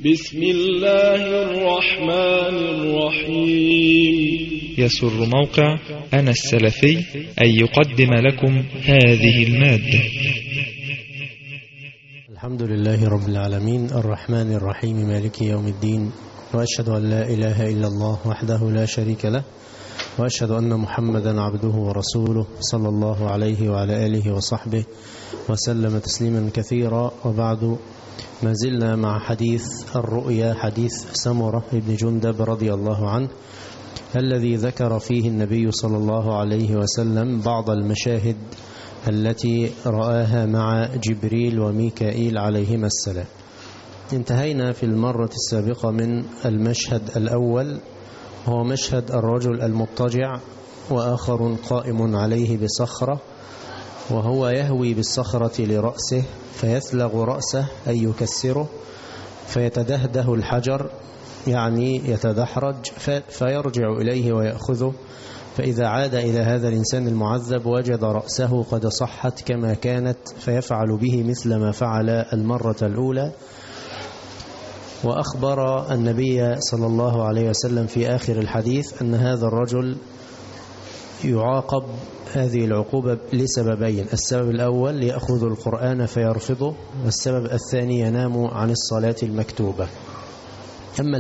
بسم الله الرحمن الرحيم. يسر موقع أنا السلفي أن يقدم لكم هذه المادة. الحمد لله رب العالمين الرحمن الرحيم مالك يوم الدين، وأشهد أن لا إله إلا الله وحده لا شريك له، وأشهد أن محمدا عبده ورسوله صلى الله عليه وعلى آله وصحبه وسلم تسليما كثيرا. وبعد، ما زلنا مع حديث الرؤيا، حديث سمرة بن جندب رضي الله عنه، الذي ذكر فيه النبي صلى الله عليه وسلم بعض المشاهد التي رآها مع جبريل وميكائيل عليهما السلام. انتهينا في المرة السابقة من المشهد الأول، هو مشهد الرجل المضطجع وآخر قائم عليه بصخرة، وهو يهوي بالصخرة لرأسه فيثلغ رأسه أي يكسره، فيتدهده الحجر يعني يتدحرج، فيرجع إليه ويأخذه. فإذا عاد إلى هذا الإنسان المعذب وجد رأسه قد صحت كما كانت، فيفعل به مثل ما فعل المرة الأولى. وأخبر النبي صلى الله عليه وسلم في آخر الحديث أن هذا الرجل يعاقب هذه العقوبة لسببين: السبب الأول ليأخذ القرآن فيرفضه، والسبب الثاني ينام عن الصلاة المكتوبة. أما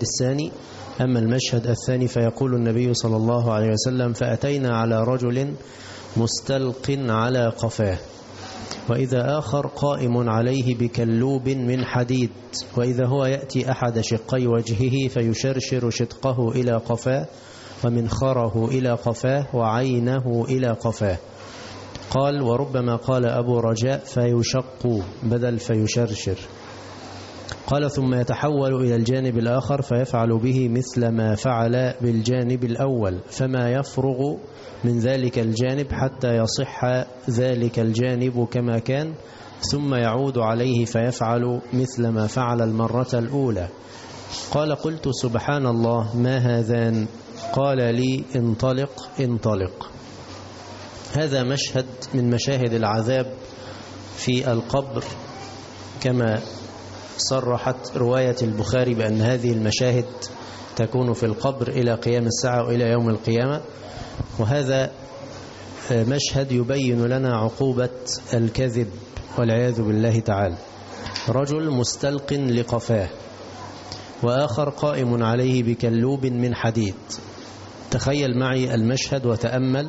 المشهد الثاني فيقول النبي صلى الله عليه وسلم: فأتينا على رجل مستلق على قفاه، وإذا آخر قائم عليه بكلوب من حديد، وإذا هو يأتي أحد شقي وجهه فيشرشر شدقه إلى قفاه، ومنخره إلى قفاه، وعينه إلى قفاه. قال: وربما قال أبو رجاء فيشق بدل فيشرشر. قال: ثم يتحول إلى الجانب الآخر فيفعل به مثل ما فعل بالجانب الأول، فما يفرغ من ذلك الجانب حتى يصح ذلك الجانب كما كان، ثم يعود عليه فيفعل مثل ما فعل المرة الأولى. قال: قلت: سبحان الله، ما هذان؟ قال لي: انطلق انطلق. هذا مشهد من مشاهد العذاب في القبر، كما صرحت رواية البخاري بأن هذه المشاهد تكون في القبر إلى قيام الساعة وإلى يوم القيامة. وهذا مشهد يبين لنا عقوبة الكذب والعياذ بالله تعالى. رجل مستلق لقفاه، وآخر قائم عليه بكلوب من حديد. تخيل معي المشهد وتأمل،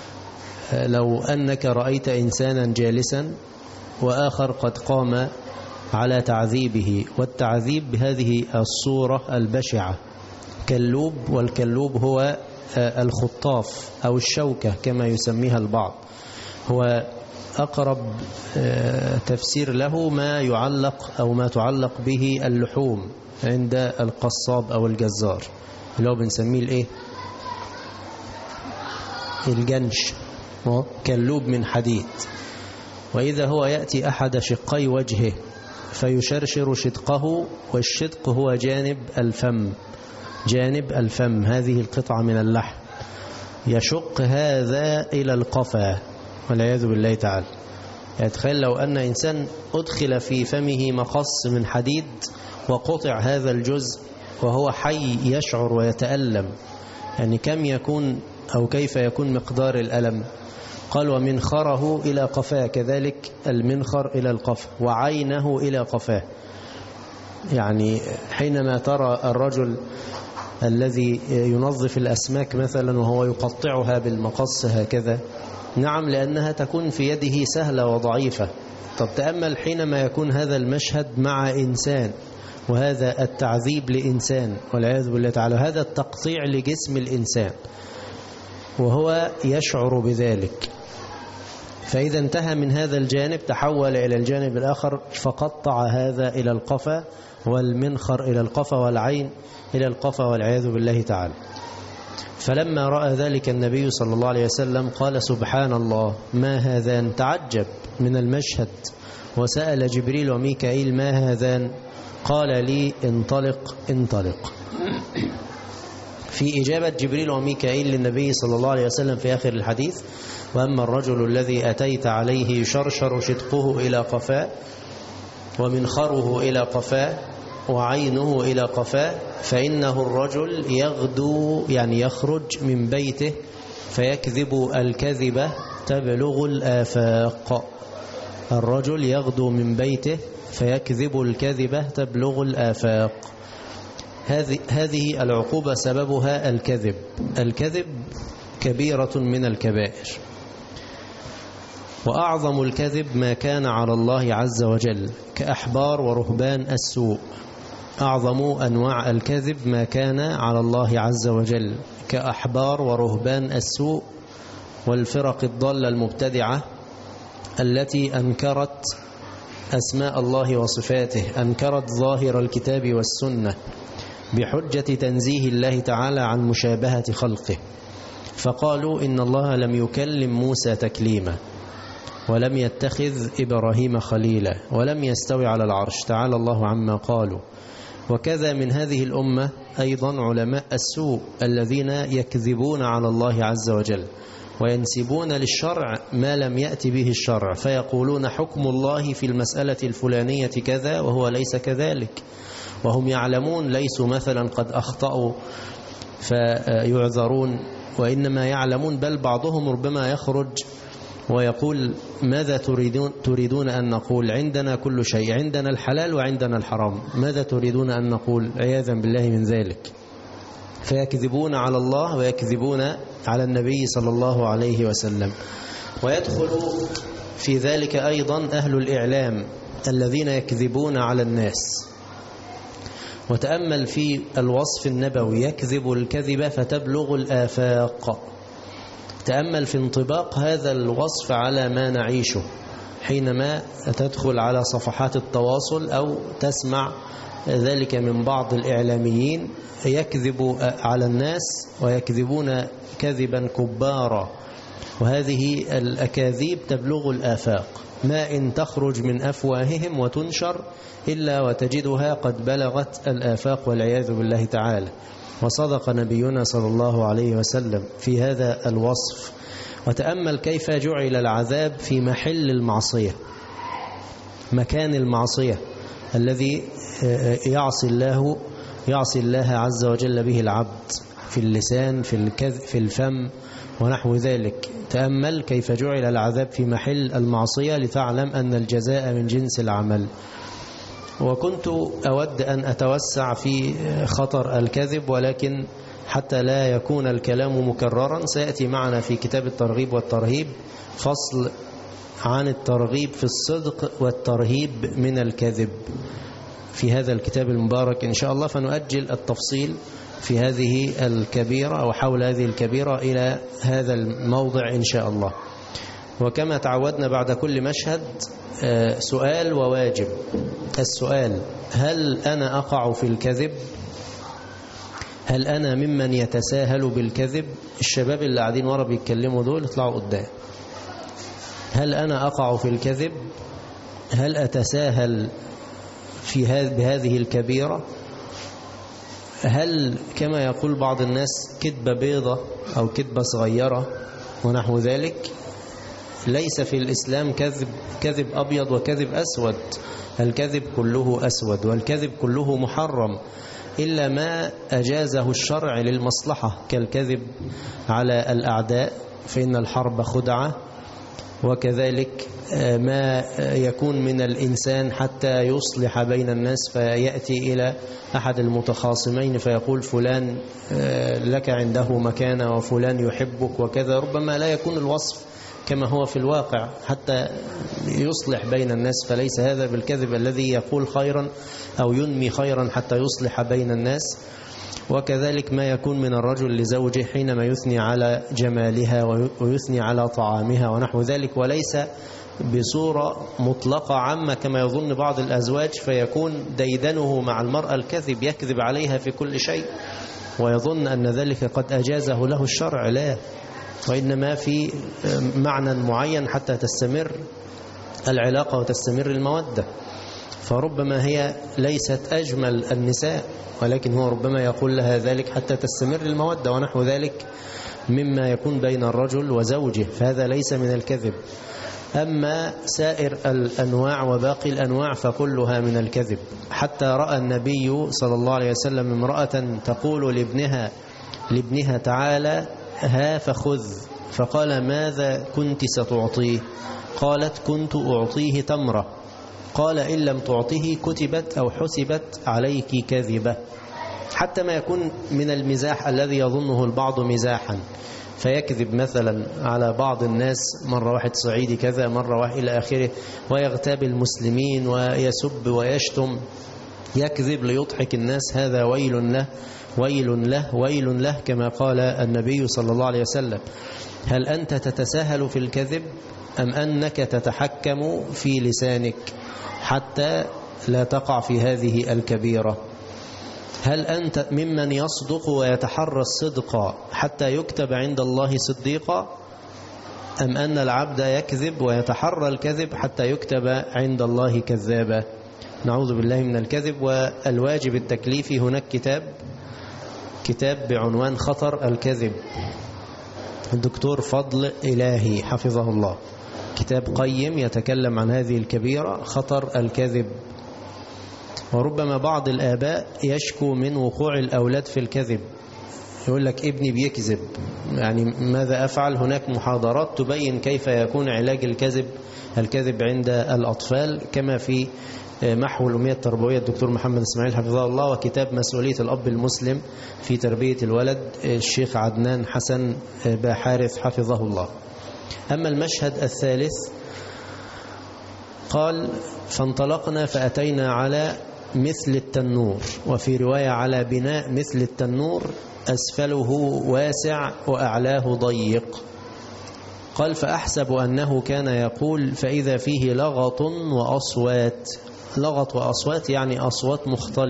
لو أنك رأيت إنسانا جالسا وآخر قد قام على تعذيبه، والتعذيب بهذه الصورة البشعة، كلوب، والكلوب هو الخطاف أو الشوكة كما يسميها البعض، هو أقرب تفسير له ما يعلق أو ما تعلق به اللحوم عند القصاب أو الجزار، اللي هو بنسميه الإيه؟ الجنش، كلوب من حديد. وإذا هو يأتي أحد شقي وجهه فيشرشر شدقه، والشدق هو جانب الفم، هذه القطعة من اللحم، يشق هذا إلى القفا والعياذ بالله تعالى. يتخيل لو أن إنسان أدخل في فمه مقص من حديد وقطع هذا الجزء وهو حي يشعر ويتألم، يعني كم يكون أو كيف يكون مقدار الألم؟ قال: ومنخره إلى قفاه، كذلك المنخر إلى القفا، وعينه إلى قفاه. يعني حينما ترى الرجل الذي ينظف الأسماك مثلا وهو يقطعها بالمقص هكذا، نعم، لأنها تكون في يده سهلة وضعيفة. طب تأمل حينما يكون هذا المشهد مع إنسان، وهذا التعذيب لإنسان والعياذ بالله تعالى، هذا التقطيع لجسم الإنسان وهو يشعر بذلك. فإذا انتهى من هذا الجانب تحول إلى الجانب الآخر فقطع هذا إلى القفا، والمنخر إلى القفا، والعين إلى القفا والعياذ بالله تعالى. فلما رأى ذلك النبي صلى الله عليه وسلم قال: سبحان الله، ما هذان؟ تعجب من المشهد، وسأل جبريل وميكائيل: ما هذان؟ قال لي: انطلق انطلق. في إجابة جبريل وميكائيل للنبي صلى الله عليه وسلم في آخر الحديث: وأما الرجل الذي أتيت عليه يشرشر شدقه إلى قفاه ومنخره إلى قفاه، وعينه إلى قفاه فإنه الرجل يغدو يعني يخرج من بيته فيكذب الكذبة تبلغ الآفاق. الرجل يغدو من بيته فيكذب الكذبة تبلغ الآفاق. هذه العقوبة سببها الكذب. الكذب كبيرة من الكبائر، وأعظم الكذب ما كان على الله عز وجل كأحبار ورهبان السوء. أعظم أنواع الكذب ما كان على الله عز وجل كأحبار ورهبان السوء والفرق الضالة المبتدعة التي أنكرت أسماء الله وصفاته، أنكرت ظاهر الكتاب والسنة بحجة تنزيه الله تعالى عن مشابهة خلقه، فقالوا إن الله لم يكلم موسى تكليما ولم يتخذ إبراهيم خليلا ولم يستوي على العرش، تعالى الله عما قالوا. وكذا من هذه الأمة أيضا علماء السوء الذين يكذبون على الله عز وجل وينسبون للشرع ما لم يأتي به الشرع، فيقولون حكم الله في المسألة الفلانية كذا وهو ليس كذلك، وهم يعلمون ليسوا مثلا قد أخطأوا فيعذرون، وإنما يعلمون، بل بعضهم ربما يخرج ويقول ماذا تريدون أن نقول؟ عندنا كل شيء، عندنا الحلال وعندنا الحرام، ماذا تريدون أن نقول؟ عياذا بالله من ذلك. فيكذبون على الله ويكذبون على النبي صلى الله عليه وسلم. ويدخل في ذلك أيضا أهل الإعلام الذين يكذبون على الناس. وتأمل في الوصف النبوي، يكذب الكذب فتبلغ الآفاق. تأمل في انطباق هذا الوصف على ما نعيشه حينما تدخل على صفحات التواصل أو تسمع ذلك من بعض الإعلاميين، يكذب على الناس ويكذبون كذبا كبارا، وهذه الأكاذيب تبلغ الآفاق، ما إن تخرج من أفواههم وتنشر إلا وتجدها قد بلغت الآفاق والعياذ بالله تعالى. وصدق نبينا صلى الله عليه وسلم في هذا الوصف. وتأمل كيف جعل العذاب في محل المعصية، مكان المعصية الذي يعصي الله عز وجل به العبد، في اللسان، في الكذب، في الفم ونحو ذلك. تأمل كيف جعل العذاب في محل المعصية لتعلم أن الجزاء من جنس العمل. وكنت أود أن أتوسع في خطر الكذب، ولكن حتى لا يكون الكلام مكررا سيأتي معنا في كتاب الترغيب والترهيب فصل عن الترغيب في الصدق والترهيب من الكذب في هذا الكتاب المبارك إن شاء الله، فنؤجل التفصيل في هذه الكبيرة أو حول هذه الكبيرة إلى هذا الموضع إن شاء الله. وكما تعودنا بعد كل مشهد سؤال وواجب. السؤال: هل أنا أقع في الكذب؟ هل أنا ممن يتساهل بالكذب؟ الشباب اللي قاعدين ورا بيتكلموا دول اطلعوا قدام. هل أنا أقع في الكذب؟ هل أتساهل بهذه الكبيرة؟ هل كما يقول بعض الناس كذبة بيضة أو كذبة صغيرة ونحو ذلك؟ ليس في الإسلام كذب أبيض وكذب أسود، الكذب كله أسود، والكذب كله محرم إلا ما أجازه الشرع للمصلحة، كالكذب على الأعداء فإن الحرب خدعة، وكذلك ما يكون من الإنسان حتى يصلح بين الناس فيأتي إلى أحد المتخاصمين فيقول فلان لك عنده مكانة وفلان يحبك وكذا، ربما لا يكون الوصف كما هو في الواقع حتى يصلح بين الناس، فليس هذا بالكذب الذي يقول خيرا أو ينمي خيرا حتى يصلح بين الناس. وكذلك ما يكون من الرجل لزوجه حينما يثني على جمالها ويثني على طعامها ونحو ذلك، وليس بصورة مطلقة عامة كما يظن بعض الأزواج، فيكون ديدنه مع المرأة الكذب، يكذب عليها في كل شيء ويظن أن ذلك قد أجازه له الشرع. لا، وإنما في معنى معين حتى تستمر العلاقة وتستمر المودة. فربما هي ليست أجمل النساء، ولكن هو ربما يقول لها ذلك حتى تستمر المودة ونحو ذلك مما يكون بين الرجل وزوجه، فهذا ليس من الكذب. أما سائر الأنواع وباقي الأنواع فكلها من الكذب. حتى رأى النبي صلى الله عليه وسلم امرأة تقول لابنها تعالى ها فخذ، فقال ماذا كنت ستعطيه؟ قالت كنت أعطيه تمرة. قال إن لم تعطيه كتبت أو حسبت عليك كذبة. حتى ما يكون من المزاح الذي يظنه البعض مزاحا، فيكذب مثلا على بعض الناس، مرة واحد صعيدي كذا، مرة واحد إلى آخره، ويغتاب المسلمين ويسب ويشتم، يكذب ليضحك الناس، هذا ويل له ويل له ويل له كما قال النبي صلى الله عليه وسلم. هل أنت تتساهل في الكذب أم أنك تتحكم في لسانك حتى لا تقع في هذه الكبيرة؟ هل أنت ممن يصدق ويتحرى الصدق حتى يكتب عند الله صديقا، أم أن العبد يكذب ويتحرى الكذب حتى يكتب عند الله كذابا؟ نعوذ بالله من الكذب. والواجب التكليفي هناك كتاب بعنوان خطر الكذب، الدكتور فضل إلهي حفظه الله، كتاب قيم يتكلم عن هذه الكبيرة، خطر الكذب. وربما بعض الآباء يشكو من وقوع الأولاد في الكذب، يقول لك ابني بيكذب، يعني ماذا أفعل؟ هناك محاضرات تبين كيف يكون علاج الكذب عند الأطفال، كما في محو الأمية التربوية الدكتور محمد إسماعيل حفظه الله، وكتاب مسؤولية الأب المسلم في تربية الولد الشيخ عدنان حسن باحارث حفظه الله. أما المشهد الثالث قال فانطلقنا فأتينا على مثل التنور، وفي رواية على بناء مثل التنور أسفله واسع وأعلاه ضيق. قال فأحسب أنه كان يقول فإذا فيه لغط وأصوات. لغط وأصوات يعني أصوات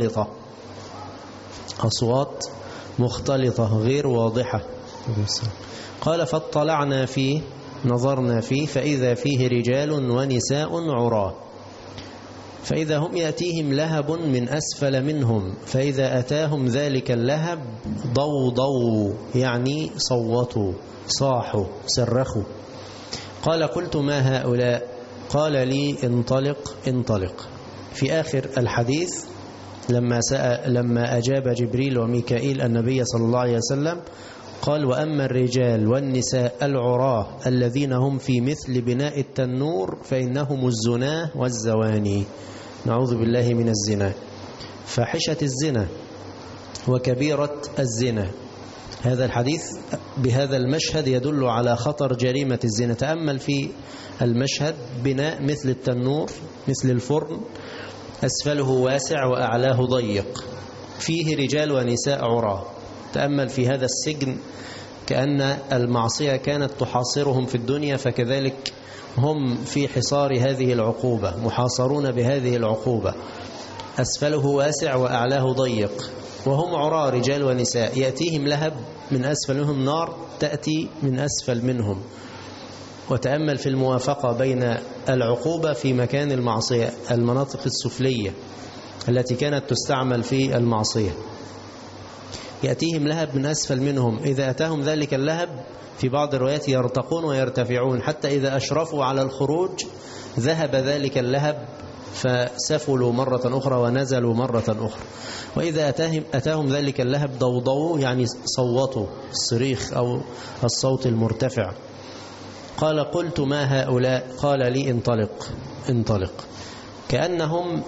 مختلطة غير واضحة. قال فاطلعنا فيه، نظرنا فيه، فإذا فيه رجال ونساء عراة، فإذا هم يأتيهم لهب من أسفل منهم، فإذا أتاهم ذلك اللهب ضوضوا يعني صوتوا صاحوا صرخوا. قال قلت ما هؤلاء؟ قال لي انطلق. في آخر الحديث لما أجاب جبريل وميكائيل النبي صلى الله عليه وسلم قال وأما الرجال والنساء العراة الذين هم في مثل بناء التنور فإنهم الزنا والزواني. نعوذ بالله من الزنا، فاحشة الزنا وكبيرة الزنا. هذا الحديث بهذا المشهد يدل على خطر جريمة الزنا. تأمل في المشهد، بناء مثل التنور مثل الفرن، أسفله واسع وأعلاه ضيق، فيه رجال ونساء عراة. تأمل في هذا السجن، كأن المعصية كانت تحاصرهم في الدنيا، فكذلك هم في حصار هذه العقوبة، محاصرون بهذه العقوبة. أسفله واسع وأعلاه ضيق، وهم عراة رجال ونساء، يأتيهم لهب من أسفل منهم، نار تأتي من أسفل منهم. وتأمل في الموافقة بين العقوبة في مكان المعصية، المناطق السفلية التي كانت تستعمل في المعصية. يأتيهم لهب من أسفل منهم، إذا أتاهم ذلك اللهب في بعض الروايات يرتقون ويرتفعون، حتى إذا أشرفوا على الخروج ذهب ذلك اللهب فسفلوا مرة أخرى ونزلوا مرة أخرى. وإذا أتاهم ذلك اللهب ضوضوا يعني صوتوا، الصريخ أو الصوت المرتفع. قال قلت ما هؤلاء؟ قال لي انطلق. كأنهم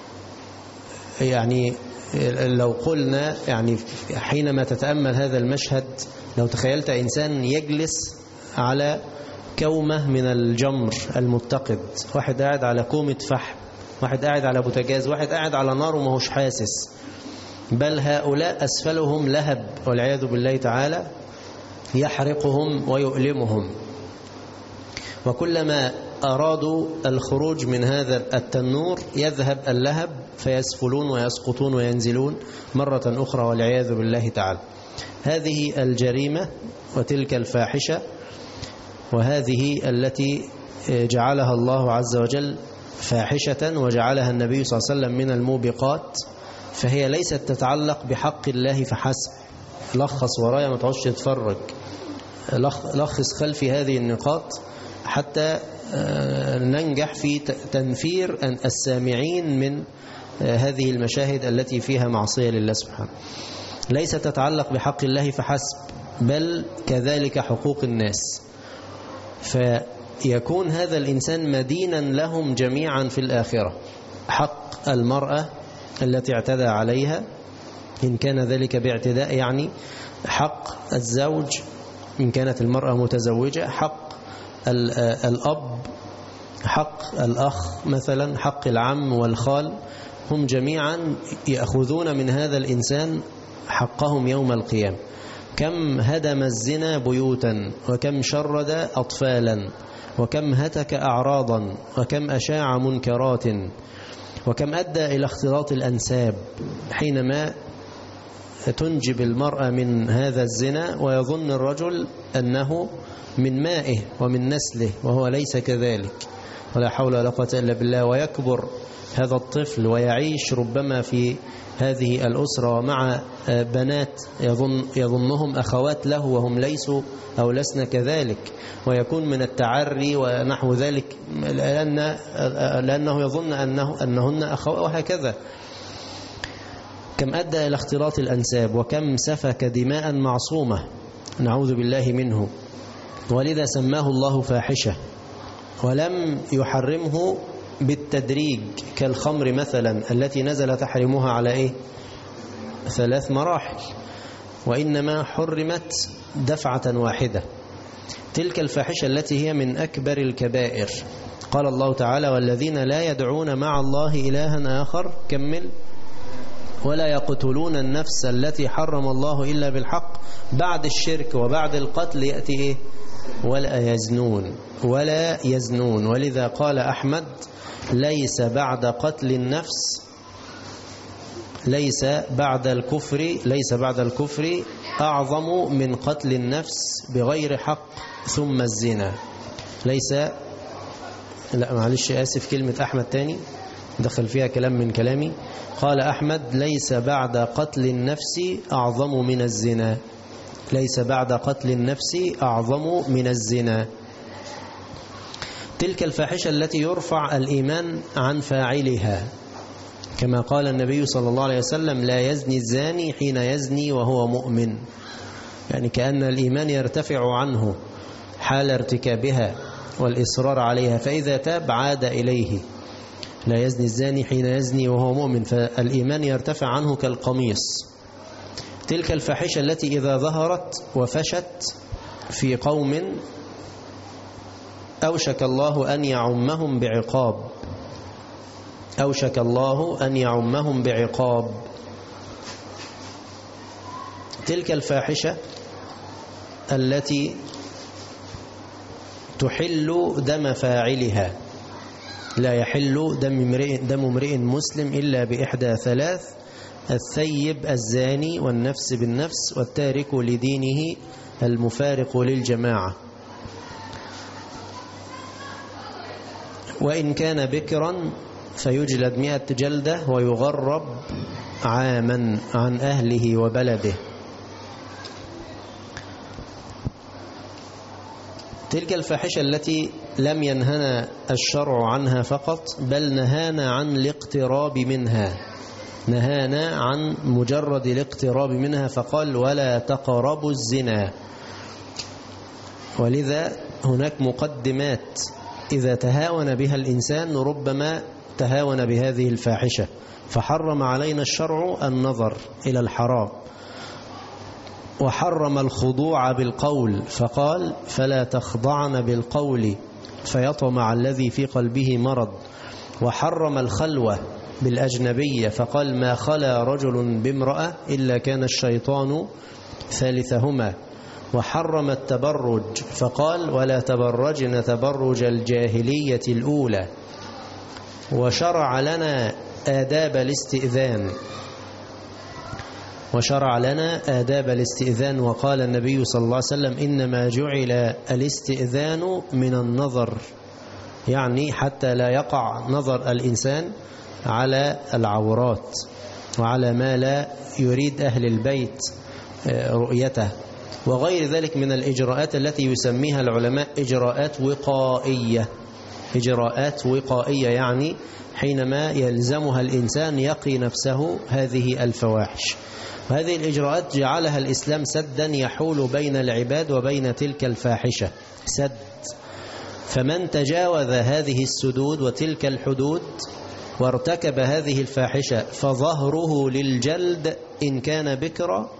يعني لو قلنا يعني حينما تتأمل هذا المشهد، لو تخيلت إنسان يجلس على كومة من الجمر المتقد، واحد قاعد على كومة فحم، واحد قاعد على بوتاجاز، واحد قاعد على نار وماهوش حاسس، بل هؤلاء أسفلهم لهب والعياذ بالله تعالى يحرقهم ويؤلمهم. وكلما أرادوا الخروج من هذا التنور يذهب اللهب فيسفلون ويسقطون وينزلون مرة أخرى والعياذ بالله تعالى. هذه الجريمة وتلك الفاحشة، وهذه التي جعلها الله عز وجل فاحشة وجعلها النبي صلى الله عليه وسلم من الموبقات، فهي ليست تتعلق بحق الله فحسب. لخص ورايا ما تعودش تتفرج، لخص خلفي هذه النقاط. حتى ننجح في تنفير السامعين من هذه المشاهد التي فيها معصية لله سبحانه. ليس تتعلق بحق الله فحسب، بل كذلك حقوق الناس، فيكون هذا الإنسان مدينا لهم جميعا في الآخرة. حق المرأة التي اعتدى عليها إن كان ذلك باعتداء، يعني حق الزوج إن كانت المرأة متزوجة، حق الأب، حق الأخ مثلا، حق العم والخال، هم جميعا يأخذون من هذا الإنسان حقهم يوم القيامة. كم هدم الزنا بيوتا، وكم شرد أطفالا، وكم هتك أعراضا، وكم أشاع منكرات، وكم أدى إلى اختلاط الأنساب، حينما تنجب المرأة من هذا الزنا ويظن الرجل أنه من مائه ومن نسله، وهو ليس كذلك، ولا حول ولا قوة إلا بالله. ويكبر هذا الطفل ويعيش ربما في هذه الأسرة ومع بنات يظنهم أخوات له وهم ليسوا أو لسنا كذلك، ويكون من التعري ونحو ذلك، لأنه يظن أنهن أخوات، وهكذا. كم أدى إلى اختلاط الأنساب، وكم سفك دماء معصومة نعوذ بالله منه. ولذا سماه الله فاحشة، ولم يحرمه بالتدريج كالخمر مثلا التي نزل تحريمها على 3 مراحل، وإنما حرمت دفعة واحدة. تلك الفاحشة التي هي من أكبر الكبائر. قال الله تعالى: والذين لا يدعون مع الله إلها آخر، كمل، ولا يقتلون النفس التي حرم الله إلا بالحق. بعد الشرك وبعد القتل يأتي ولا يزنون. ولذا قال أحمد: ليس بعد قتل النفس، ليس بعد الكفر أعظم من قتل النفس بغير حق ثم الزنا. آسف، كلمة أحمد تاني دخل فيها كلام من كلامي. قال أحمد: ليس بعد قتل النفس أعظم من الزنا، ليس بعد قتل النفس أعظم من الزنا. تلك الفاحشة التي يرفع الإيمان عن فاعلها، كما قال النبي صلى الله عليه وسلم: لا يزني الزاني حين يزني وهو مؤمن، يعني كأن الإيمان يرتفع عنه حال ارتكابها والإصرار عليها، فإذا تاب عاد إليه. لا يزني الزاني حين يزني وهو مؤمن، فالإيمان يرتفع عنه كالقميص. تلك الفاحشة التي إذا ظهرت وفشت في قوم أوشك الله أن يعمهم بعقاب، أوشك الله أن يعمهم بعقاب. تلك الفاحشة التي تحل دم فاعلها. لا يحل دم امرئ مسلم إلا بإحدى 3: الثيب الزاني، والنفس بالنفس، والتارك لدينه المفارق للجماعة. وإن كان بكرا فيجلد 100 جلدة ويغرب عاما عن أهله وبلده. تلك الفاحشة التي لم ينهنا الشرع عنها فقط، بل نهانا عن الاقتراب منها، نهانا عن مجرد الاقتراب منها، فقال: ولا تقربوا الزنا. ولذا هناك مقدمات إذا تهاون بها الإنسان ربما تهاون بهذه الفاحشة، فحرم علينا الشرع النظر إلى الحرام، وحرم الخضوع بالقول، فقال: فلا تخضعن بالقول فيطمع الذي في قلبه مرض. وحرم الخلوة بالأجنبية، فقال: ما خلا رجل بامرأة إلا كان الشيطان ثالثهما. وحرم التبرج، فقال: ولا تبرجن تبرج الجاهلية الأولى. وشرع لنا آداب الاستئذان، وقال النبي صلى الله عليه وسلم: إنما جعل الاستئذان من النظر، يعني حتى لا يقع نظر الإنسان على العورات وعلى ما لا يريد أهل البيت رؤيته، وغير ذلك من الإجراءات التي يسميها العلماء إجراءات وقائية. إجراءات وقائية يعني حينما يلزمها الإنسان يقي نفسه هذه الفواحش. وهذه الإجراءات جعلها الإسلام سدا يحول بين العباد وبين تلك الفاحشة، سد. فمن تجاوز هذه السدود وتلك الحدود وارتكب هذه الفاحشة فظهره للجلد إن كان بكرا،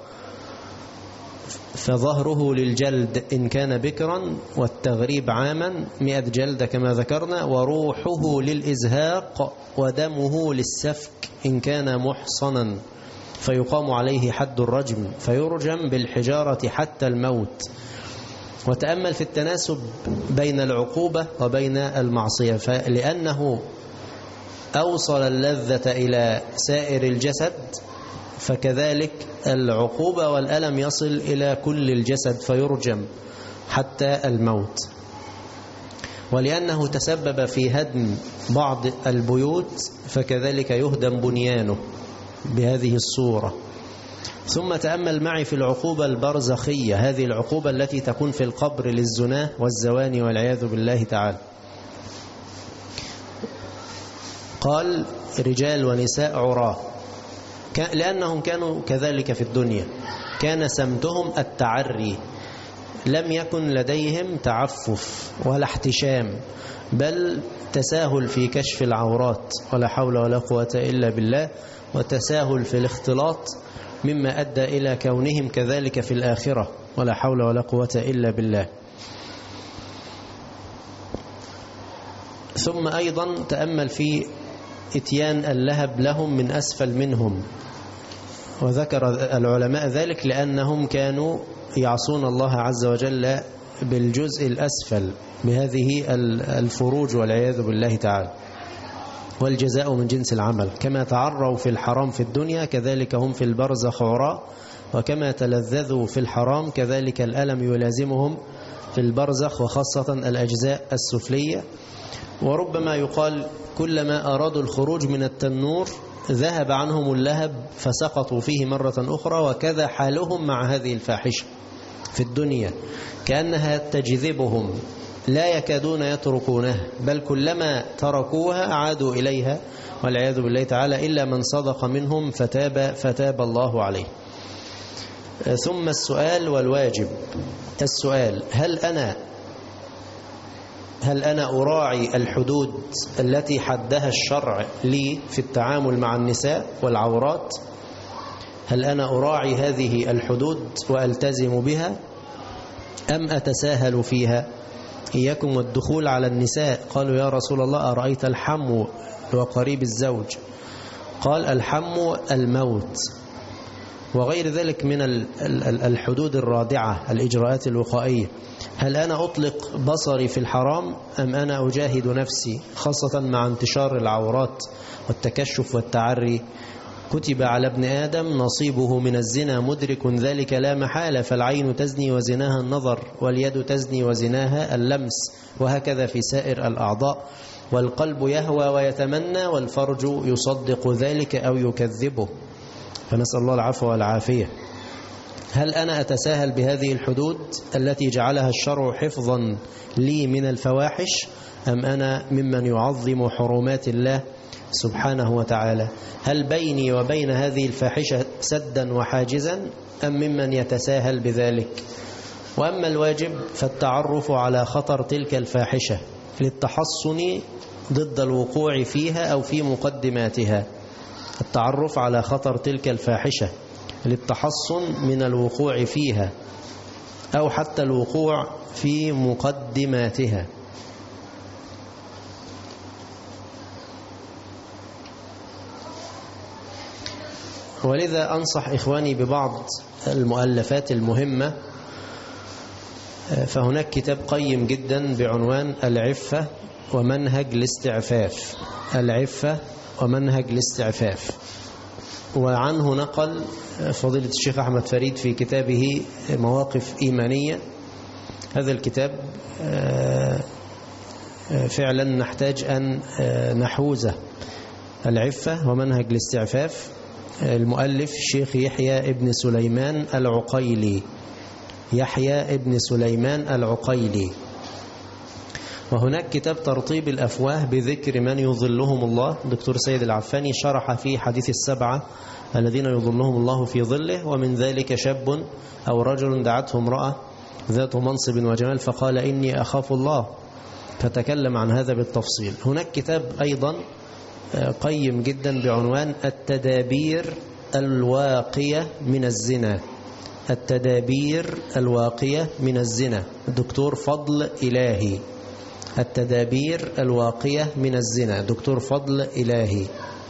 فظهره للجلد إن كان بكرا، والتغريب عاما 100 جلدة كما ذكرنا، وروحه للإزهاق ودمه للسفك إن كان محصنا، فيقام عليه حد الرجم فيرجم بالحجارة حتى الموت. وتأمل في التناسب بين العقوبة وبين المعصية، فلأنه أوصل اللذة إلى سائر الجسد فكذلك العقوبة والألم يصل إلى كل الجسد فيرجم حتى الموت. ولأنه تسبب في هدم بعض البيوت فكذلك يهدم بنيانه بهذه الصورة. ثم تأمل معي في العقوبة البرزخية، هذه العقوبة التي تكون في القبر للزنا والزواني والعياذ بالله تعالى. قال رجال ونساء عراة، لأنهم كانوا كذلك في الدنيا، كان سمتهم التعري، لم يكن لديهم تعفف ولا احتشام، بل تساهل في كشف العورات، ولا حول ولا قوة إلا بالله، وتساهل في الاختلاط، مما أدى إلى كونهم كذلك في الآخرة، ولا حول ولا قوة إلا بالله. ثم أيضا تأمل في إتيان اللهب لهم من أسفل منهم، وذكر العلماء ذلك لأنهم كانوا يعصون الله عز وجل بالجزء الأسفل بهذه الفروج والعياذ بالله تعالى. والجزاء من جنس العمل، كما تعروا في الحرام في الدنيا كذلك هم في البرزخ عراء، وكما تلذذوا في الحرام كذلك الألم يلازمهم في البرزخ، وخاصة الأجزاء السفلية. وربما يقال كلما أرادوا الخروج من التنور ذهب عنهم اللهب فسقطوا فيه مرة أخرى، وكذا حالهم مع هذه الفاحشة في الدنيا، كأنها تجذبهم لا يكادون يتركونها، بل كلما تركوها عادوا إليها والعياذ بالله تعالى، إلا من صدق منهم فتاب الله عليه. ثم السؤال والواجب. السؤال: هل أنا أراعي الحدود التي حدها الشرع لي في التعامل مع النساء والعورات؟ هل أنا أراعي هذه الحدود وألتزم بها أم أتساهل فيها؟ إياكم والدخول على النساء. قالوا يا رسول الله أرأيت الحم وقريب الزوج؟ قال الحم الموت. وغير ذلك من الحدود الرادعة، الإجراءات الوقائية. هل أنا أطلق بصري في الحرام أم أنا أجاهد نفسي، خاصة مع انتشار العورات والتكشف والتعري؟ كتب على ابن آدم نصيبه من الزنا مدرك ذلك لا محالة، فالعين تزني وزناها النظر، واليد تزني وزناها اللمس، وهكذا في سائر الأعضاء. والقلب يهوى ويتمنى، والفرج يصدق ذلك أو يكذبه، فنسأل الله العفو والعافية. هل أنا أتساهل بهذه الحدود التي جعلها الشرع حفظا لي من الفواحش، أم أنا ممن يعظم حرمات الله سبحانه وتعالى؟ هل بيني وبين هذه الفاحشة سدا وحاجزا، أم ممن يتساهل بذلك؟ وأما الواجب فالتعرف على خطر تلك الفاحشة للتحصن ضد الوقوع فيها أو في مقدماتها. التعرف على خطر تلك الفاحشة للتحصن من الوقوع فيها أو حتى الوقوع في مقدماتها. ولذا أنصح إخواني ببعض المؤلفات المهمة. فهناك كتاب قيم جدا بعنوان العفة ومنهج الاستعفاف، العفة ومنهج الاستعفاف، وعنه نقل فضيلة الشيخ أحمد فريد في كتابه مواقف إيمانية. هذا الكتاب فعلا نحتاج أن نحوزه، العفة ومنهج الاستعفاف. المؤلف الشيخ يحيى ابن سليمان العقيلي، يحيى ابن سليمان العقيلي. وهناك كتاب ترطيب الأفواه بذكر من يظلهم الله، دكتور سيد العفاني شرح فيه حديث السبعة الذين يظلهم الله في ظله، ومن ذلك شاب أو رجل دعته امرأة ذات منصب وجمال فقال إني أخاف الله، فتكلم عن هذا بالتفصيل. هناك كتاب أيضا قيم جدا بعنوان التدابير الواقية من الزنا، التدابير الواقية من الزنا، دكتور فضل إلهي، التدابير الواقية من الزنا، دكتور فضل إلهي.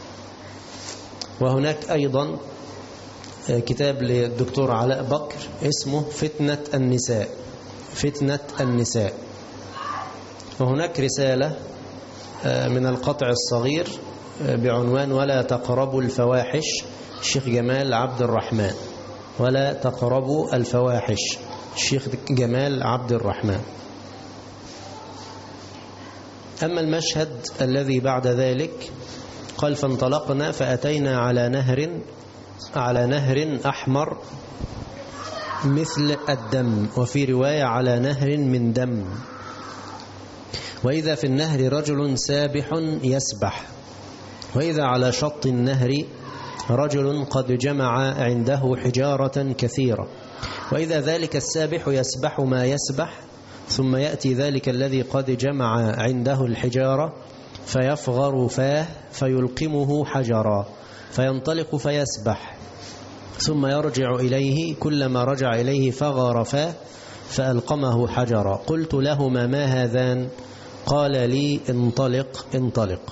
وهناك أيضا كتاب للدكتور علاء بكر اسمه فتنة النساء، فتنة النساء. وهناك رسالة من القطع الصغير بعنوان ولا تقربوا الفواحش، الشيخ جمال عبد الرحمن، ولا تقربوا الفواحش، الشيخ جمال عبد الرحمن. أما المشهد الذي بعد ذلك قال فانطلقنا فأتينا على نهر أحمر مثل الدم، وفي رواية على نهر من دم، وإذا في النهر رجل سابح يسبح، وإذا على شط النهر رجل قد جمع عنده حجارة كثيرة، وإذا ذلك السابح يسبح ما يسبح، ثم يأتي ذلك الذي قد جمع عنده الحجارة فيفغر فاه فيلقمه حجرا فينطلق فيسبح، ثم يرجع إليه، كلما رجع إليه فغر فاه فألقمه حجرا. قلت لهما ما هذان؟ قال لي انطلق انطلق.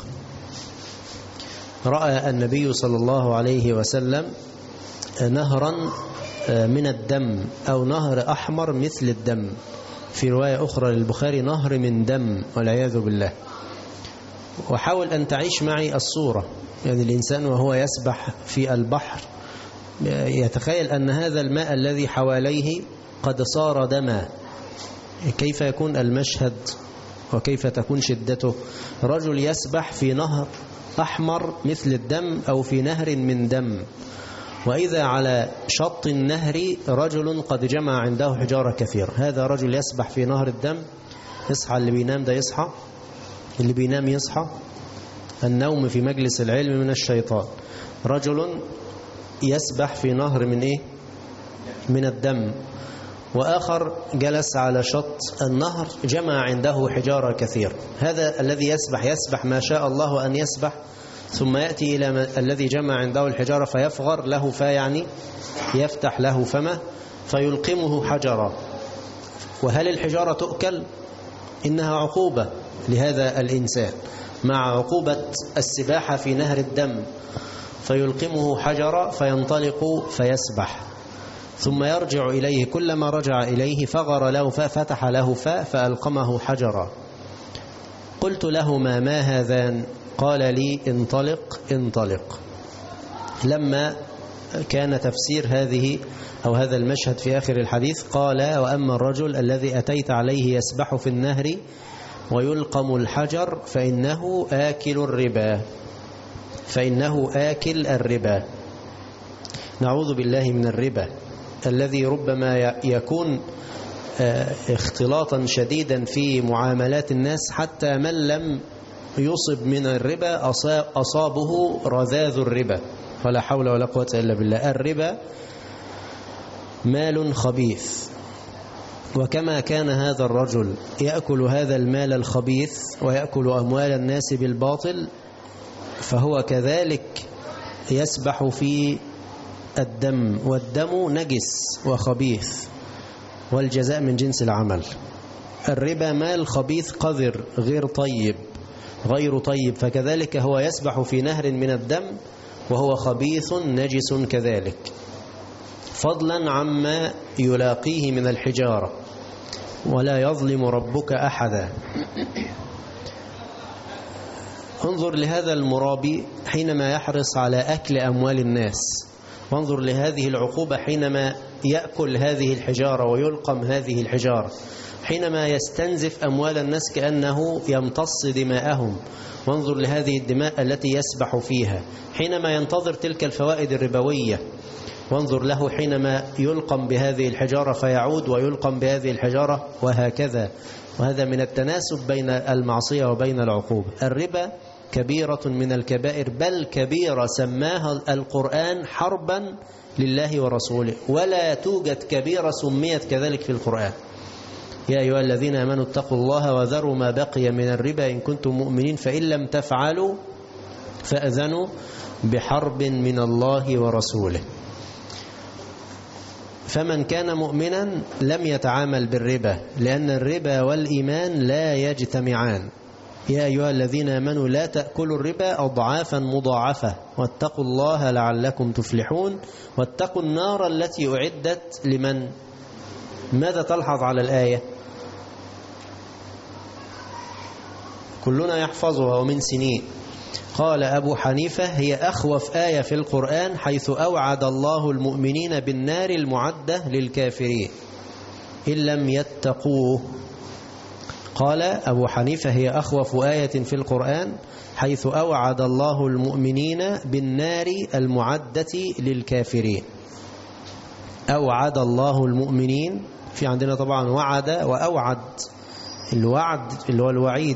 رأى النبي صلى الله عليه وسلم نهرا من الدم أو نهر أحمر مثل الدم، في رواية أخرى للبخاري نهر من دم والعياذ بالله. وحاول أن تعيش معي الصورة، يعني الإنسان وهو يسبح في البحر يتخيل أن هذا الماء الذي حواليه قد صار دما، كيف يكون المشهد وكيف تكون شدته؟ رجل يسبح في نهر أحمر مثل الدم أو في نهر من دم، وإذا على شط النهر رجل قد جمع عنده حجارة كثيرة. هذا رجل يسبح في نهر الدم، يصحى اللي بينام ده يصحى، اللي بينام يصحى، النوم في مجلس العلم من الشيطان. رجل يسبح في نهر من إيه؟ من الدم، وآخر جلس على شط النهر جمع عنده حجارة كثير. هذا الذي يسبح ما شاء الله أن يسبح، ثم يأتي إلى الذي جمع عنده الحجارة فيفغر له يعني يفتح له فمه فيلقمه حجرا. وهل الحجارة تؤكل؟ إنها عقوبة لهذا الإنسان مع عقوبة السباحة في نهر الدم، فيلقمه حجرا فينطلق فيسبح، ثم يرجع إليه، كلما رجع إليه فغر له ففتح له فألقمه حجرا. قلت لهما ما هذان؟ قال لي انطلق انطلق. لما كان تفسير هذا المشهد في آخر الحديث قال وأما الرجل الذي أتيت عليه يسبح في النهر ويلقم الحجر فإنه آكل الربا، فإنه آكل الربا. نعوذ بالله من الربا الذي ربما يكون اختلاطا شديدا في معاملات الناس، حتى من لم يصب من الربا أصابه رذاذ الربا، ولا حول ولا قوة إلا بالله. الربا مال خبيث، وكما كان هذا الرجل يأكل هذا المال الخبيث ويأكل أموال الناس بالباطل، فهو كذلك يسبح في الدم، والدم نجس وخبيث، والجزاء من جنس العمل. الربا مال خبيث قذر غير طيب، فكذلك هو يسبح في نهر من الدم وهو خبيث نجس كذلك، فضلا عما يلاقيه من الحجارة. ولا يظلم ربك أحدا. انظر لهذا المرابي حينما يحرص على أكل أموال الناس، وانظر لهذه العقوبة حينما يأكل هذه الحجارة ويلقم هذه الحجارة، حينما يستنزف أموال الناس كأنه يمتص دماءهم، وانظر لهذه الدماء التي يسبح فيها، حينما ينتظر تلك الفوائد الربوية، وانظر له حينما يلقم بهذه الحجارة فيعود ويلقم بهذه الحجارة وهكذا. وهذا من التناسب بين المعصية وبين العقوبة. الربا كبيرة من الكبائر، بل كبيرة سماها القرآن حربا لله ورسوله، ولا توجد كبيرة سميت كذلك في القرآن. يا أيها الذين آمنوا اتقوا الله وذروا ما بقي من الربا إن كنتم مؤمنين فإن لم تفعلوا فأذنوا بحرب من الله ورسوله. فمن كان مؤمنا لم يتعامل بالربا، لأن الربا والإيمان لا يجتمعان. يا أيها الذين آمنوا لا تأكلوا الربا أضعافا مضاعفة واتقوا الله لعلكم تفلحون واتقوا النار التي أعدت لمن. ماذا تلحظ على الآية؟ كلنا يحفظها ومن سنين. قال أبو حنيفة هي أخوف آية في القرآن، حيث أوعد الله المؤمنين بالنار المعدة للكافرين إن لم يتقوه. قال أبو حنيفة هي أخوف آية في القرآن، حيث أوعد الله المؤمنين بالنار المعدة للكافرين. أوعد الله المؤمنين، في عندنا طبعا وعد وأوعد. الوعد اللي هو الوعيد،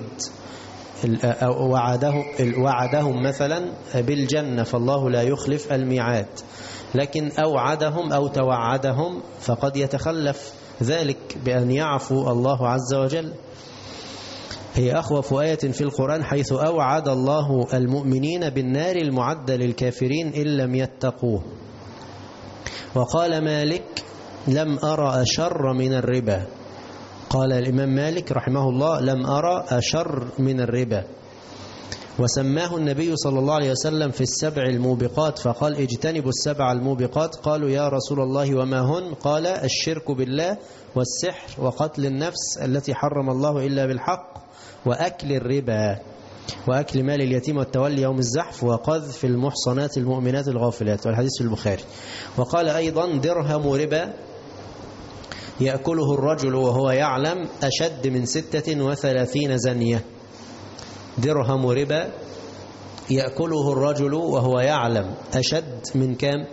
وعدهم مثلا بالجنة، فالله لا يخلف الميعاد. لكن أوعدهم أو توعدهم فقد يتخلف ذلك بأن يعفو الله عز وجل. هي أخوف آية في القرآن، حيث أوعد الله المؤمنين بالنار المعدة للكافرين إن لم يتقوه. وقال مالك لم أرى أشر من الربا. قال الإمام مالك رحمه الله لم أرى أشر من الربا. وسماه النبي صلى الله عليه وسلم في السبع الموبقات، فقال اجتنبوا السبع الموبقات. قالوا يا رسول الله وما هن؟ قال الشرك بالله والسحر وقتل النفس التي حرم الله إلا بالحق وأكل الربا وأكل مال اليتيم والتولي يوم الزحف وقذف المحصنات المؤمنات الغافلات، والحديث في البخاري. وقال أيضا درهم ربا يأكله الرجل وهو يعلم أشد من 36 زنية. درهم ربا يأكله الرجل وهو يعلم أشد من كام؟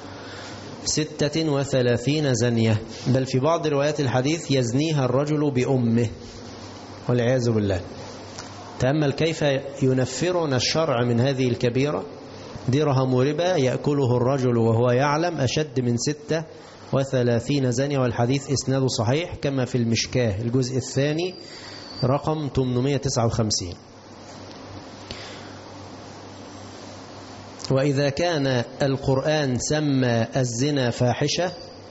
36 زنية. بل في بعض روايات الحديث يزنيها الرجل بأمه والعياذ بالله. تأمل كيف ينفرنا الشرع من هذه الكبيرة. درهم ربا يأكله الرجل وهو يعلم أشد من 36 زنية، والحديث إسناده صحيح كما في المشكاه الجزء الثاني رقم 859. وإذا كان القرآن سمى الزنا فاحشة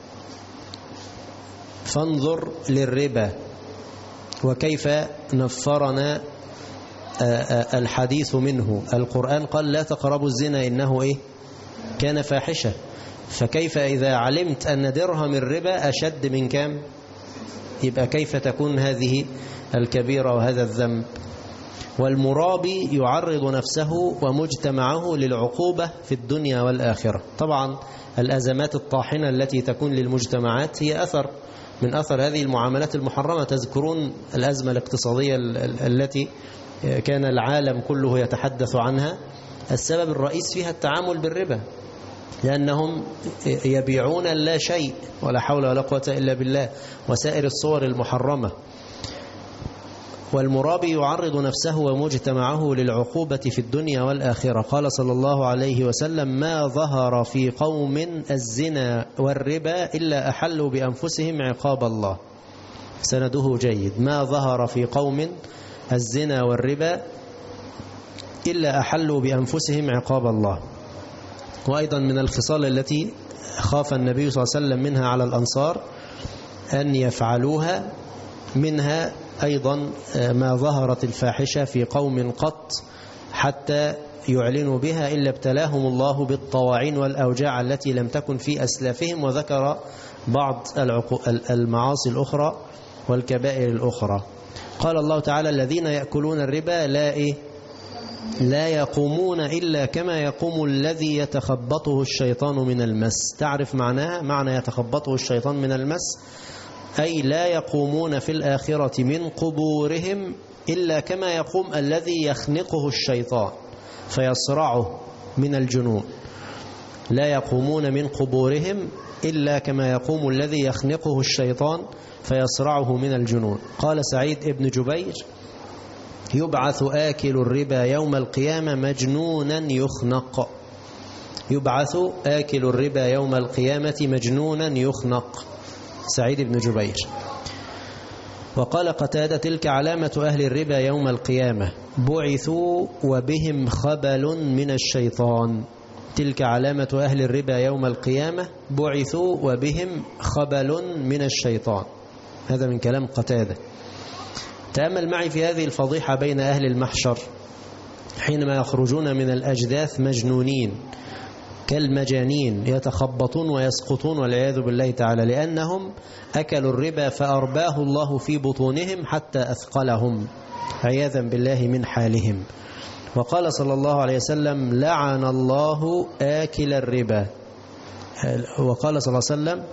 فانظر للربا وكيف نفرنا الحديث منه. القرآن قال لا تقربوا الزنا إنه كان فاحشة، فكيف إذا علمت أن درهم الربا أشد من كام؟ يبقى كيف تكون هذه الكبيرة وهذا الذنب؟ والمرابي يعرض نفسه ومجتمعه للعقوبة في الدنيا والآخرة. طبعا الأزمات الطاحنة التي تكون للمجتمعات هي أثر من أثر هذه المعاملات المحرمة. تذكرون الأزمة الاقتصادية التي كان العالم كله يتحدث عنها، السبب الرئيس فيها التعامل بالربا، لأنهم يبيعون لا شيء ولا حول ولا قوة إلا بالله وسائر الصور المحرمة. والمرابي يعرض نفسه ومجتمعه للعقوبة في الدنيا والآخرة. قال صلى الله عليه وسلم ما ظهر في قوم الزنا والربا إلا أحلوا بأنفسهم عقاب الله. سنده جيد. ما ظهر في قوم الزنا والربا إلا أحلوا بأنفسهم عقاب الله. وأيضا من الخصال التي خاف النبي صلى الله عليه وسلم منها على الأنصار أن يفعلوها، منها أيضا ما ظهرت الفاحشة في قوم قط حتى يعلنوا بها إلا ابتلاهم الله بالطواعين والأوجاع التي لم تكن في أسلافهم. وذكر بعض المعاصي الأخرى والكبائر الأخرى. قال الله تعالى الذين يأكلون الربا لا يقومون إلا كما يقوم الذي يتخبطه الشيطان من المس. تعرف معناها؟ معنى يتخبطه الشيطان من المس أي لا يقومون في الآخرة من قبورهم إلا كما يقوم الذي يخنقه الشيطان فيصرعه من الجنون. لا يقومون من قبورهم إلا كما يقوم الذي يخنقه الشيطان فيصرعه من الجنون. قال سعيد ابن جبير: يبعث آكل الربا يوم القيامة مجنونا يخنق. يبعث آكل الربا يوم القيامة مجنونا يخنق. سعيد بن جبير. وقال قتادة: تلك علامة أهل الربا يوم القيامة، بعثوا وبهم خبل من الشيطان. تلك علامة أهل الربا يوم القيامة، بعثوا وبهم خبل من الشيطان. هذا من كلام قتادة. تأمل معي في هذه الفضيحة بين أهل المحشر حينما يخرجون من الأجداث مجنونين كالمجانين، يتخبطون ويسقطون والعياذ بالله تعالى، لأنهم أكلوا الربا فأرباه الله في بطونهم حتى أثقلهم عياذا بالله من حالهم. وقال صلى الله عليه وسلم: لعن الله آكل الربا. وقال صلى الله عليه وسلم: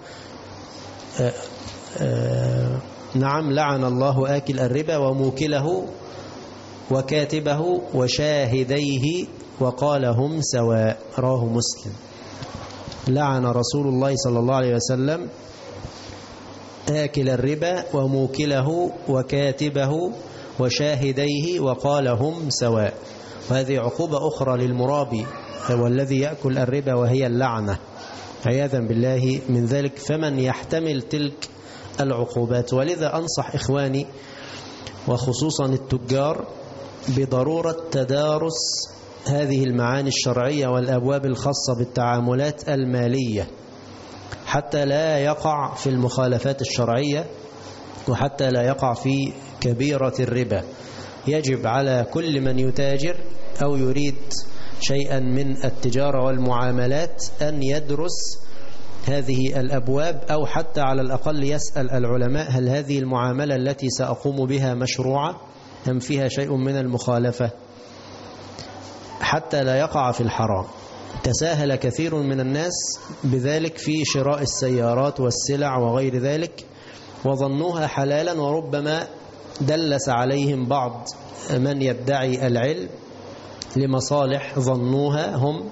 نعم، لعن الله آكل الربا وموكله وكاتبه وشاهديه وقال هم سواء. رواه مسلم. لعن رسول الله صلى الله عليه وسلم آكل الربا وموكله وكاتبه وشاهديه وقال هم سواء. وهذه عقوبة أخرى للمرابي والذي يأكل الربا وهي اللعنة عياذا بالله من ذلك. فمن يحتمل تلك العقوبات؟ ولذا أنصح إخواني وخصوصا التجار بضرورة تدارس هذه المعاني الشرعية والأبواب الخاصة بالتعاملات المالية حتى لا يقع في المخالفات الشرعية وحتى لا يقع في كبيرة الربا. يجب على كل من يتاجر أو يريد شيئا من التجارة والمعاملات أن يدرس هذه الأبواب، أو حتى على الأقل يسأل العلماء: هل هذه المعاملة التي سأقوم بها مشروعة أم فيها شيء من المخالفة، حتى لا يقع في الحرام. تساهل كثير من الناس بذلك في شراء السيارات والسلع وغير ذلك وظنوها حلالا، وربما دلس عليهم بعض من يدعي العلم لمصالح ظنوها هم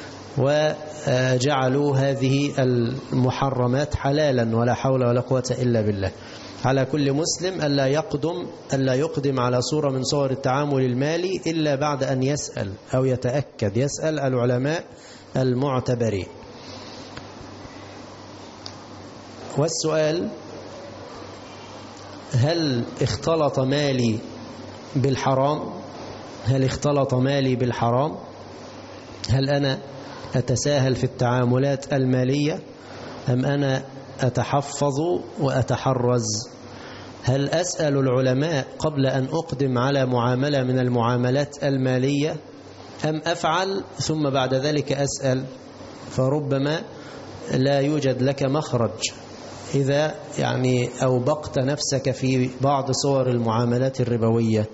وجعلوا هذه المحرمات حلالا، ولا حول ولا قوة إلا بالله. على كل مسلم ألا يقدم على صورة من صور التعامل المالي إلا بعد أن يسأل أو يتأكد، يسأل العلماء المعتبرين. والسؤال: هل اختلط مالي بالحرام؟ هل اختلط مالي بالحرام؟ هل أنا أتساهل في التعاملات المالية أم أنا أتحفظ وأتحرز؟ هل أسأل العلماء قبل أن أقدم على معاملة من المعاملات المالية أم أفعل ثم بعد ذلك أسأل؟ فربما لا يوجد لك مخرج إذا أوبقت نفسك في بعض صور المعاملات الربوية.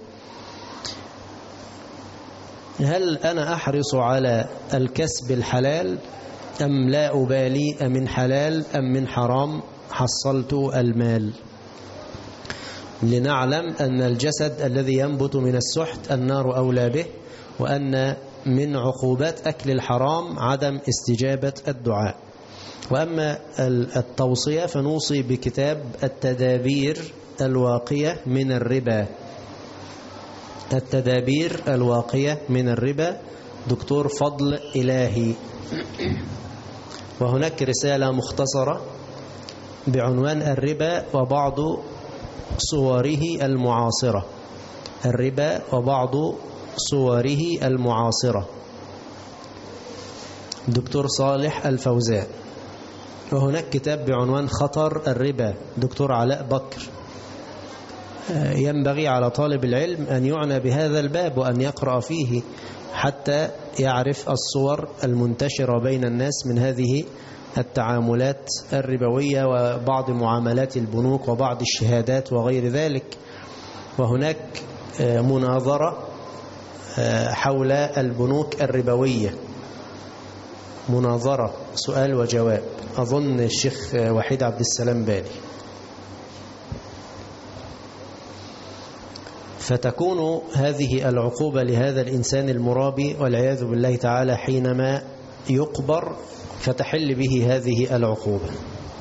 هل أنا أحرص على الكسب الحلال أم لا أبالي أمن حلال أم من حرام حصلت المال؟ لنعلم أن الجسد الذي ينبت من السحت النار أولى به، وأن من عقوبات أكل الحرام عدم استجابة الدعاء. وأما التوصية فنوصي بكتاب التدابير الواقية من الربا. التدابير الواقية من الربا، دكتور فضل إلهي. وهناك رسالة مختصرة بعنوان الربا وبعض صوره المعاصرة. الربا وبعض صوره المعاصرة، دكتور صالح الفوزان. وهناك كتاب بعنوان خطر الربا، دكتور علاء بكر. ينبغي على طالب العلم أن يعنى بهذا الباب وأن يقرأ فيه حتى يعرف الصور المنتشرة بين الناس من هذه التعاملات الربوية وبعض معاملات البنوك وبعض الشهادات وغير ذلك. وهناك مناظرة حول البنوك الربوية، مناظرة سؤال وجواب، أظن الشيخ وحيد عبد السلام بالي. فتكون هذه العقوبة لهذا الإنسان المرابي والعياذ بالله تعالى حينما يقبر فتحل به هذه العقوبة.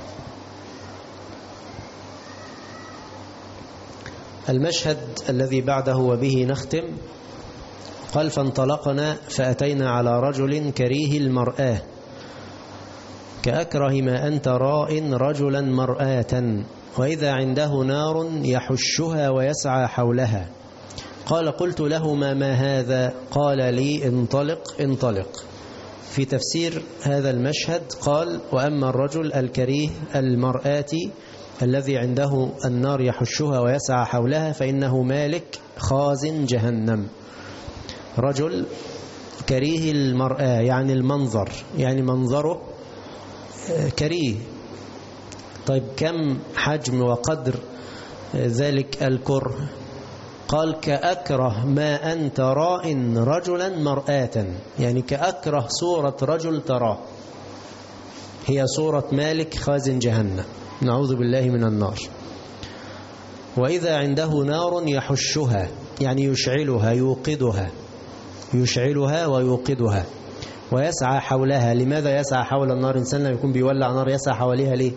المشهد الذي بعده وبه نختم، قال: فانطلقنا فأتينا على رجل كريه المرآة كأكره ما أنت راء رجلا مرآة، وإذا عنده نار يحشها ويسعى حولها. قال: قلت له ما هذا؟ قال لي: انطلق انطلق. في تفسير هذا المشهد قال: وأما الرجل الكريه المرآة الذي عنده النار يحشها ويسعى حولها فإنه مالك خازن جهنم. رجل كريه المرآة يعني المنظر، يعني منظره كريه. طيب كم حجم وقدر ذلك الكره؟ قال: كأكره ما أنت راء رجلا مرآة، يعني كأكره صورة رجل تراه، هي صورة مالك خازن جهنم، نعوذ بالله من النار. وإذا عنده نار يحشها يعني يشعلها يوقدها، يشعلها ويوقدها، ويسعى حولها. لماذا يسعى حول النار؟ إنسان لما يكون بيولع نار يسعى حواليها ليه؟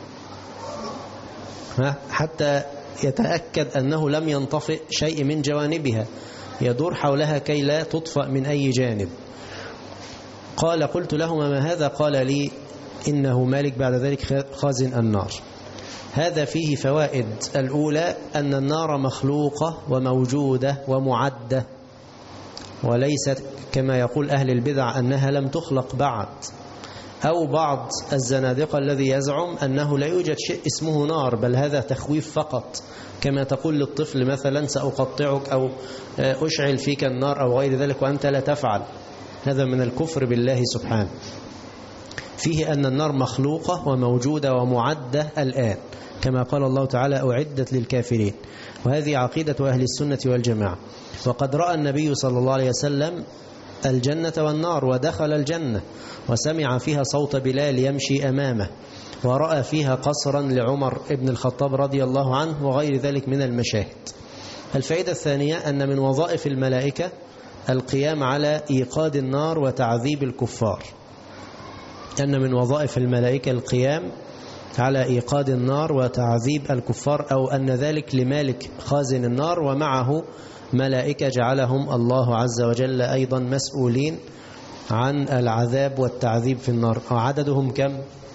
حتى يتأكد أنه لم ينطفئ شيء من جوانبها، يدور حولها كي لا تطفأ من أي جانب. قال: قلت له ما هذا؟ قال لي: إنه مالك بعد ذلك خازن النار. هذا فيه فوائد. الأولى أن النار مخلوقة وموجودة ومعدة، وليست كما يقول أهل البدع أنها لم تخلق بعد، أو بعض الزنادقة الذي يزعم أنه لا يوجد شيء اسمه نار، بل هذا تخويف فقط، كما تقول للطفل مثلا سأقطعك أو أشعل فيك النار أو غير ذلك وأنت لا تفعل. هذا من الكفر بالله سبحانه. فيه أن النار مخلوقة وموجودة ومعدة الآن، كما قال الله تعالى: أعدت للكافرين. وهذه عقيدة أهل السنة والجماعة. وقد رأى النبي صلى الله عليه وسلم الجنة والنار، ودخل الجنة وسمع فيها صوت بلال يمشي أمامه، ورأى فيها قصرا لعمر ابن الخطاب رضي الله عنه، وغير ذلك من المشاهد. الفائدة الثانية أن من وظائف الملائكة القيام على إيقاد النار وتعذيب الكفار، أن من وظائف الملائكة القيام على إيقاد النار وتعذيب الكفار، أو أن ذلك لمالك خازن النار، ومعه ملائكة جعلهم الله عز وجل أيضا مسؤولين عن العذاب والتعذيب في النار. عددهم كم؟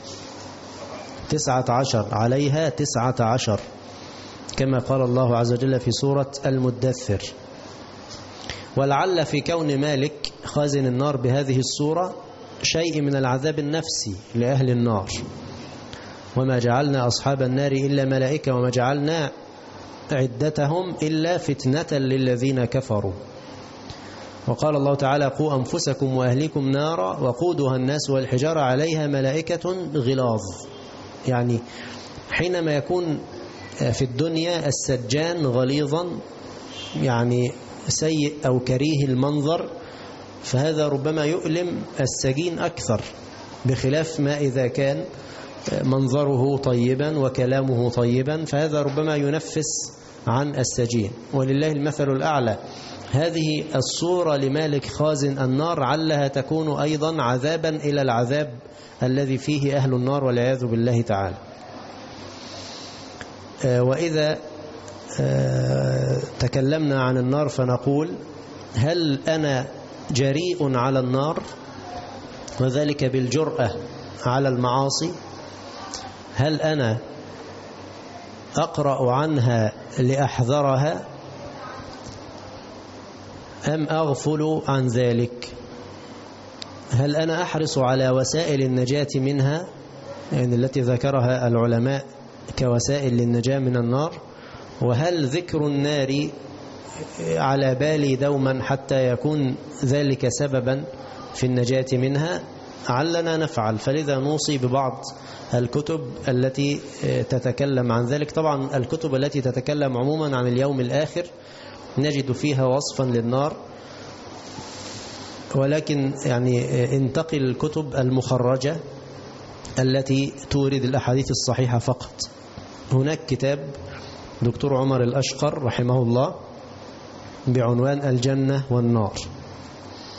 19 عليها 19، كما قال الله عز وجل في سورة المدثر. ولعل في كون مالك خازن النار بهذه الصورة شيء من العذاب النفسي لأهل النار. وما جعلنا أصحاب النار إلا ملائكة وما جعلنا عدتهم إلا فتنة للذين كفروا. وقال الله تعالى: قوا أنفسكم وأهليكم نارا وقودها الناس والحجارة عليها ملائكة غلاظ. يعني حينما يكون في الدنيا السجان غليظا، يعني سيء أو كريه المنظر، فهذا ربما يؤلم السجين أكثر، بخلاف ما إذا كان منظره طيبا وكلامه طيبا، فهذا ربما ينفس عن السجين. ولله المثل الأعلى. هذه الصورة لمالك خازن النار علها تكون أيضا عذابا إلى العذاب الذي فيه أهل النار والعياذ بالله تعالى. وإذا تكلمنا عن النار فنقول: هل أنا جريء على النار، وذلك بالجرأة على المعاصي؟ هل أنا أقرأ عنها لأحذرها، أم أغفل عن ذلك؟ هل أنا أحرص على وسائل النجاة منها، يعني التي ذكرها العلماء كوسائل للنجاة من النار؟ وهل ذكر النار على بالي دوما حتى يكون ذلك سببا في النجاة منها؟ علنا نفعل. فلذا نوصي ببعض الكتب التي تتكلم عن ذلك. طبعا الكتب التي تتكلم عموما عن اليوم الآخر نجد فيها وصفا للنار، ولكن يعني انتقل الكتب المخرجة التي تورد الأحاديث الصحيحة فقط. هناك كتاب دكتور عمر الأشقر رحمه الله بعنوان الجنة والنار،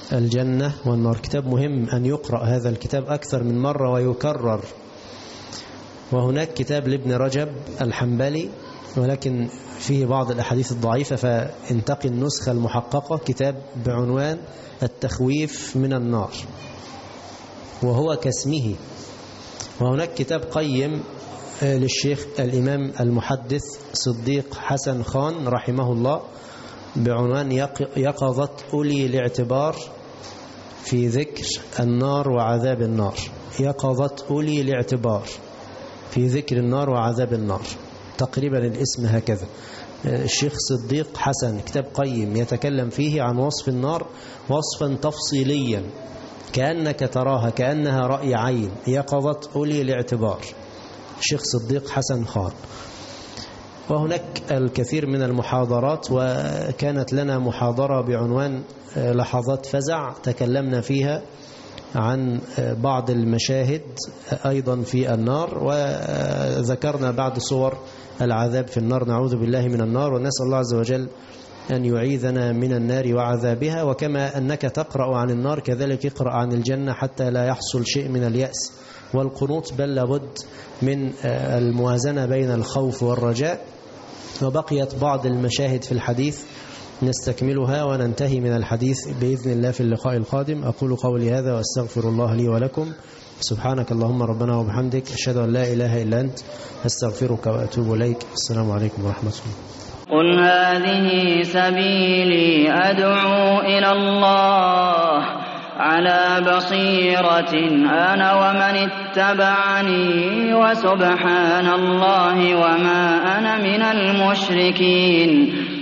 الجنة والنار. كتاب مهم أن يقرأ هذا الكتاب أكثر من مرة ويكرر. وهناك كتاب لابن رجب الحنبلي ولكن فيه بعض الأحاديث الضعيفة، فانتقي النسخة المحققة، كتاب بعنوان التخويف من النار وهو كاسمه. وهناك كتاب قيم للشيخ الإمام المحدث صديق حسن خان رحمه الله بعنوان يقظة أولي الاعتبار في ذكر النار وعذاب النار. يقظة أولي الاعتبار في ذكر النار وعذاب النار، تقريبا الاسم هكذا. الشيخ صديق حسن، كتاب قيم يتكلم فيه عن وصف النار وصفا تفصيليا كأنك تراها، كأنها رأي عين. يقظة أولي الاعتبار، الشيخ صديق حسن خان. وهناك الكثير من المحاضرات، وكانت لنا محاضرة بعنوان لحظات فزع تكلمنا فيها عن بعض المشاهد أيضا في النار، وذكرنا بعض صور العذاب في النار. نعوذ بالله من النار، ونسأل الله عز وجل أن يعيذنا من النار وعذابها. وكما أنك تقرأ عن النار كذلك اقرأ عن الجنة حتى لا يحصل شيء من اليأس والقنوط، بل لابد من الموازنة بين الخوف والرجاء. وبقيت بعض المشاهد في الحديث نستكملها وننتهي من الحديث بإذن الله في اللقاء القادم. أقول قولي هذا وأستغفر الله لي ولكم. سبحانك اللهم ربنا وبحمدك، أشهد أن لا إله إلا أنت، أستغفرك وأتوب إليك. السلام عليكم ورحمة الله. قل هذه سبيلي أدعو إلى الله على بصيرة أنا ومن اتبعني، وسبحان الله وما أنا من المشركين.